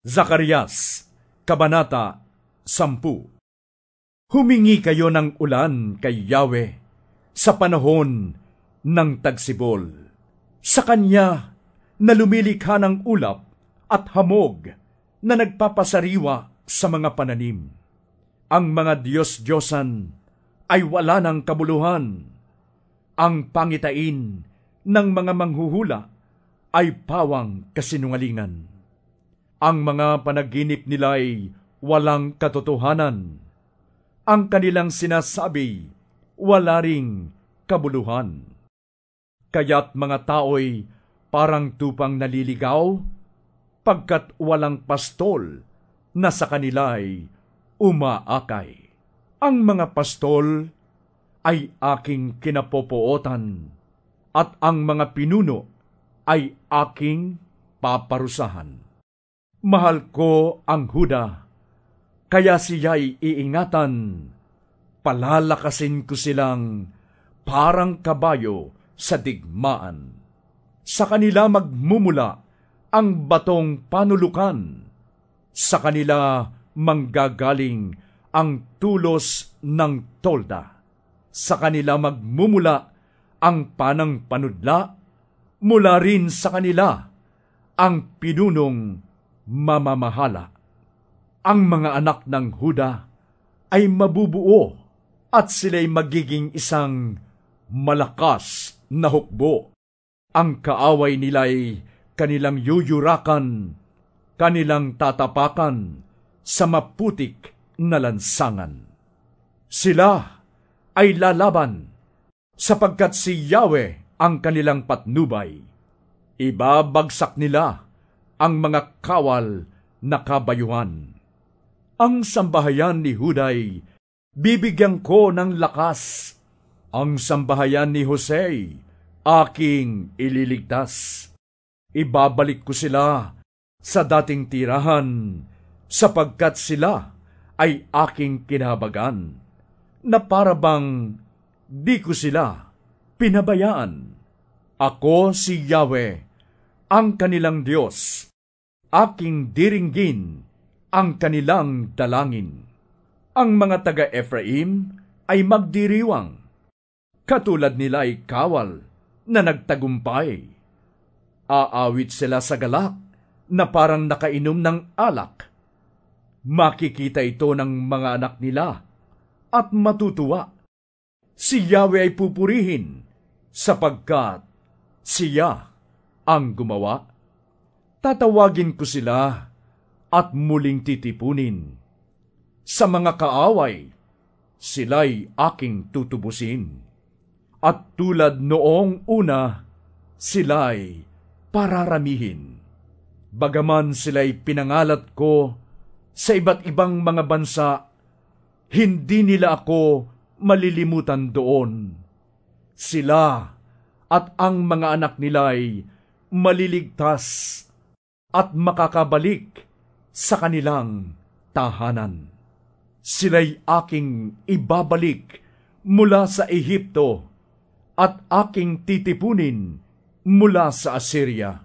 Zacarias, Kabanata 10. Humingi kayo ng ulan kay Yahweh sa panahon ng tagsibol. Sa Kanya na lumilikha ng ulap at hamog na nagpapasariwa sa mga pananim. Ang mga Diyos-Diyosan ay wala ng kabuluhan. Ang pangitain ng mga manghuhula ay pawang kasinungalingan. Ang mga panaginip nila'y walang katotohanan. Ang kanilang sinasabi, wala ring kabuluhan. Kaya't mga tao'y parang tupang naliligaw, pagkat walang pastol na sa kanila'y umaakay. Ang mga pastol ay aking kinapopootan, at ang mga pinuno ay aking paparusahan. Mahal ko ang Huda, kaya siya'y iingatan. Palalakasin ko silang parang kabayo sa digmaan. Sa kanila magmumula ang batong panulukan. Sa kanila manggagaling ang tulos ng tolda. Sa kanila magmumula ang panang panudla. Mula rin sa kanila ang pinunong mamamahala. Ang mga anak ng Huda ay mabubuo at sila'y magiging isang malakas na hukbo. Ang kaaway nila'y kanilang yuyurakan, kanilang tatapakan sa maputik na lansangan. Sila ay lalaban sapagkat si Yahweh ang kanilang patnubay. Ibabagsak nila ang mga kawal na kabayuhan. Ang sambahayan ni Huday, bibigyan ko ng lakas. Ang sambahayan ni Jose, aking ililigtas. Ibabalik ko sila sa dating tirahan, sapagkat sila ay aking kinahabagan, na para bang di ko sila pinabayaan. Ako si Yahweh, ang kanilang Diyos, aking diringgin ang kanilang dalangin. Ang mga taga-Ephraim ay magdiriwang, katulad nila ay kawal na nagtagumpay. Aawit sila sa galak na parang nakainom ng alak. Makikita ito ng mga anak nila at matutuwa. Si Yahweh ay pupurihin sapagkat siya ang gumawa. Tatawagin ko sila at muling titipunin. Sa mga kaaway, sila'y aking tutubusin. At tulad noong una, sila'y pararamihin. Bagaman sila'y pinangalat ko sa iba't ibang mga bansa, hindi nila ako malilimutan doon. Sila at ang mga anak nila'y maliligtas at makakabalik sa kanilang tahanan. Sila'y aking ibabalik mula sa Ehipto at aking titipunin mula sa Assyria,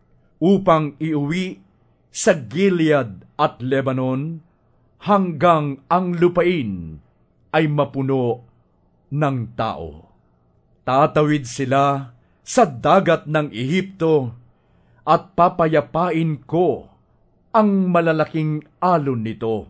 upang iuwi sa Gilead at Lebanon hanggang ang lupain ay mapuno ng tao. Tatawid sila sa dagat ng Ehipto at papayapain ko ang malalaking alon nito.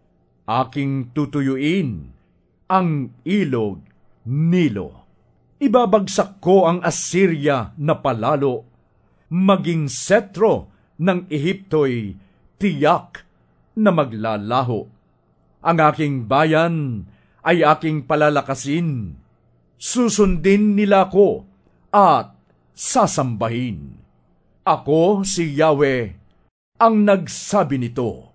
Aking tutuyuin ang ilog Nilo. Ibabagsak ko ang Assyria na palalo, maging setro ng Ehipto'y tiyak na maglalaho. Ang aking bayan ay aking palalakasin. Susundin nila ko at sasambahin. Ako si Yahweh ang nagsabi nito.